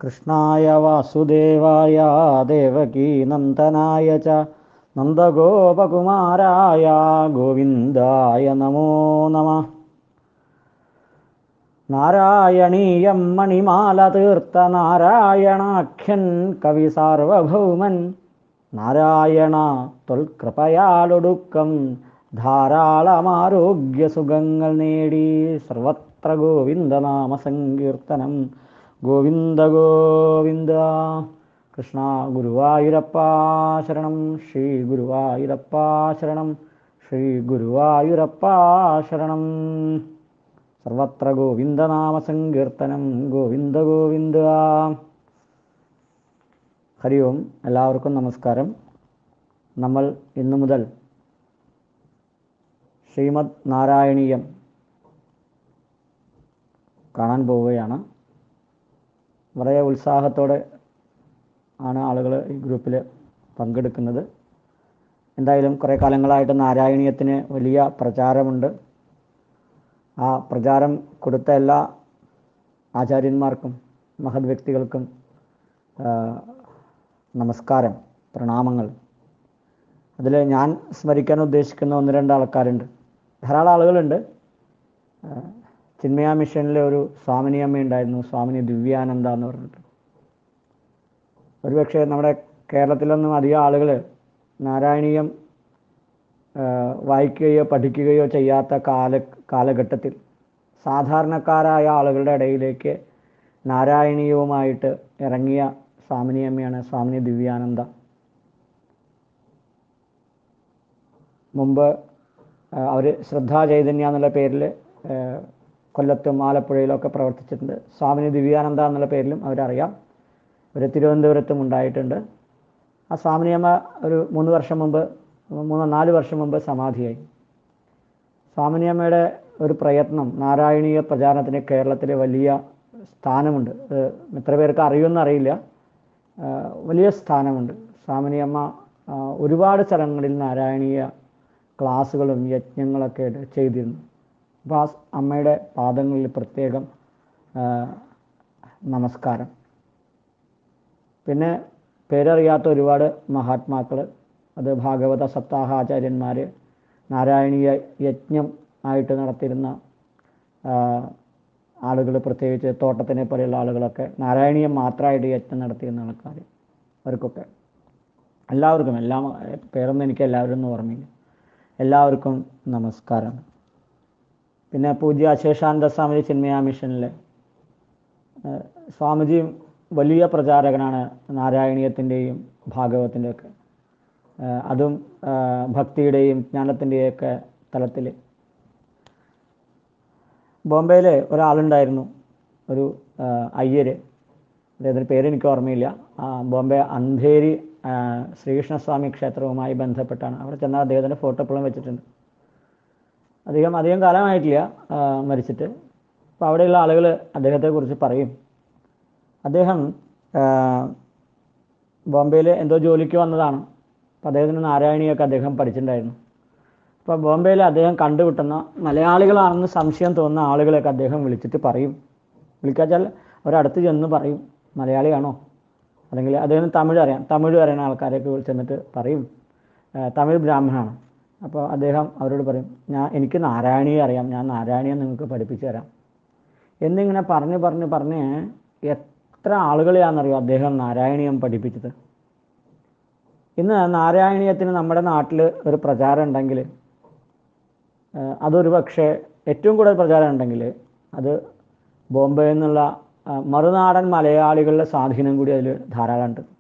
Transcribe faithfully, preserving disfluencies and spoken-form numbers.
കൃഷ്ണായ വാസുദേവായ ദേവകീനന്ദനായ ച നന്ദഗോപകുമാരായ ഗോവിന്ദായ നമോ നമഃ. നാരായണീയം മണിമാല തീർത്ത നാരായണാഖ്യൻ കവി സാർവഭൗമൻ നാരായണ തൊൽകൃപയാലൊടുക്കം ധാരാളമാരോഗ്യസുഖങ്ങൾ നേടി. സർവത്ര ഗോവിന്ദനാമ സങ്കീർത്തനം. ഗോവിന്ദ ഗോവിന്ദ. കൃഷ്ണ ഗുരുവായൂരപ്പ ശരണം. ശ്രീ ഗുരുവായൂരപ്പ ശരണം. ശ്രീ ഗുരുവായൂരപ്പ ശരണം. സർവത്ര ഗോവിന്ദനാമ സങ്കീർത്തനം. ഗോവിന്ദ ഗോവിന്ദ. ഹരി ഓം. എല്ലാവർക്കും നമസ്കാരം. നമ്മൾ ഇന്നു മുതൽ ശ്രീമദ് നാരായണീയം കാണാൻ പോവുകയാണ്. വളരെ ഉത്സാഹത്തോടെ ആണ് ആളുകൾ ഈ ഗ്രൂപ്പിൽ പങ്കെടുക്കുന്നത്. എന്തായാലും കുറേ കാലങ്ങളായിട്ട് നാരായണീയത്തിന് വലിയ പ്രചാരമുണ്ട്. ആ പ്രചാരം കൊടുത്ത എല്ലാ ആചാര്യന്മാർക്കും മഹത് വ്യക്തികൾക്കും നമസ്കാരം, പ്രണാമങ്ങൾ. അതിൽ ഞാൻ സ്മരിക്കാൻ ഉദ്ദേശിക്കുന്ന ഒന്ന് രണ്ട് ആൾക്കാരുണ്ട്. ധാരാളം ആളുകളുണ്ട്. ചിന്മയ മിഷനിലെ ഒരു സ്വാമിനി അമ്മ ഉണ്ടായിരുന്നു, സ്വാമിനി ദിവ്യാനന്ദ എന്ന് പറഞ്ഞിട്ട്. ഒരുപക്ഷെ നമ്മുടെ കേരളത്തിലൊന്നും അധികം ആളുകൾ നാരായണീയം വായിക്കുകയോ പഠിക്കുകയോ ചെയ്യാത്ത കാല കാലഘട്ടത്തിൽ സാധാരണക്കാരായ ആളുകളുടെ ഇടയിലേക്ക് നാരായണീയവുമായിട്ട് ഇറങ്ങിയ സ്വാമിനി അമ്മയാണ് സ്വാമിനി ദിവ്യാനന്ദ. മുമ്പ് അവർ ശ്രദ്ധാ ചൈതന്യ എന്നുള്ള പേരിൽ കൊല്ലത്തും ആലപ്പുഴയിലൊക്കെ പ്രവർത്തിച്ചിട്ടുണ്ട്. സ്വാമിനി ദിവ്യാനന്ദ എന്നുള്ള പേരിലും അവരറിയാം. അവർ തിരുവനന്തപുരത്തും ഉണ്ടായിട്ടുണ്ട്. ആ സ്വാമിനിയമ്മ ഒരു മൂന്ന് വർഷം മുമ്പ് മൂന്നോ നാല് വർഷം മുമ്പ് സമാധിയായി. സ്വാമിനിയമ്മയുടെ ഒരു പ്രയത്നം നാരായണീയ പ്രചാരണത്തിന് കേരളത്തിൽ വലിയ സ്ഥാനമുണ്ട്. എത്ര പേർക്ക് അറിയുമെന്ന് അറിയില്ല, വലിയ സ്ഥാനമുണ്ട്. സ്വാമിനിയമ്മ ഒരുപാട് സ്ഥലങ്ങളിൽ നാരായണീയ ക്ലാസ്സുകളും യജ്ഞങ്ങളൊക്കെ ചെയ്തിരുന്നു. അപ്പോൾ ആ അമ്മയുടെ പാദങ്ങളിൽ പ്രത്യേകം നമസ്കാരം. പിന്നെ പേരറിയാത്ത ഒരുപാട് മഹാത്മാക്കൾ, അത് ഭാഗവത സപ്താഹ ആചാര്യന്മാർ, നാരായണീയ യജ്ഞം ആയിട്ട് നടത്തിയിരുന്ന ആളുകൾ, പ്രത്യേകിച്ച് തോട്ടത്തിനെ പോലെയുള്ള ആളുകളൊക്കെ നാരായണീയം മാത്രമായിട്ട് യജ്ഞം നടത്തിയിരുന്ന ആൾക്കാർ, അവർക്കൊക്കെ എല്ലാവർക്കും എല്ലാം പേരൊന്നും എനിക്ക് എല്ലാവരും ഒന്നും ഓർമ്മയില്ല. എല്ലാവർക്കും നമസ്കാരം. പിന്നെ പൂജ്യ അശേഷാനന്ദ സ്വാമി ചിന്മയ മിഷനിലെ സ്വാമിജിയും വലിയ പ്രചാരകനാണ് നാരായണീയത്തിൻ്റെയും ഭാഗവത്തിൻ്റെയും ഒക്കെ. അതും ഭക്തിയുടെയും ജ്ഞാനത്തിൻ്റെയൊക്കെ തലത്തിൽ. ബോംബെയിൽ ഒരാളുണ്ടായിരുന്നു, ഒരു അയ്യര്, അദ്ദേഹത്തിൻ്റെ പേരെനിക്ക് ഓർമ്മയില്ല. ബോംബെ അന്ധേരി ശ്രീകൃഷ്ണസ്വാമി ക്ഷേത്രവുമായി ബന്ധപ്പെട്ടാണ്. അവിടെ ചെന്നാൽ അദ്ദേഹത്തിൻ്റെ ഫോട്ടോ എപ്പോഴും വെച്ചിട്ടുണ്ട്. അധികം അധികം കാലമായിട്ടില്ല മരിച്ചിട്ട്. അപ്പോൾ അവിടെയുള്ള ആളുകൾ അദ്ദേഹത്തെക്കുറിച്ച് പറയും. അദ്ദേഹം ബോംബെയിൽ എന്തോ ജോലിക്ക് വന്നതാണ്. അപ്പോൾ അദ്ദേഹത്തിന് നാരായണീയൊക്കെ അദ്ദേഹം പഠിച്ചിട്ടുണ്ടായിരുന്നു. അപ്പോൾ ബോംബെയിൽ അദ്ദേഹം കണ്ടുകിട്ടുന്ന മലയാളികളാണെന്ന് സംശയം തോന്നുന്ന ആളുകളെയൊക്കെ അദ്ദേഹം വിളിച്ചിട്ട് പറയും. വിളിക്കാച്ചാൽ അവരടുത്ത് ചെന്ന് പറയും മലയാളിയാണോ, അല്ലെങ്കിൽ അദ്ദേഹം തമിഴ് അറിയാം, തമിഴ് അറിയുന്ന ആൾക്കാരെയൊക്കെ ചെന്നിട്ട് പറയും തമിഴ് ബ്രാഹ്മണാണ്. അപ്പോൾ അദ്ദേഹം അവരോട് പറയും, ഞാൻ എനിക്ക് നാരായണീയം അറിയാം, ഞാൻ നാരായണീയം നിങ്ങൾക്ക് പഠിപ്പിച്ചു തരാം എന്നിങ്ങനെ പറഞ്ഞ് പറഞ്ഞ് പറഞ്ഞ് എത്ര ആളുകളെയാണെന്നറിയോ അദ്ദേഹം നാരായണീയം പഠിപ്പിച്ചത്. ഇന്ന് നാരായണീയത്തിന് നമ്മുടെ നാട്ടിൽ ഒരു പ്രചാരം ഉണ്ടെങ്കിൽ, അതൊരു പക്ഷേ ഏറ്റവും കൂടുതൽ പ്രചാരം ഉണ്ടെങ്കിൽ അത് ബോംബെയിൽ നിന്നുള്ള മറുനാടൻ മലയാളികളുടെ സ്വാധീനം കൂടി അതിൽ ധാരാളമുണ്ട്.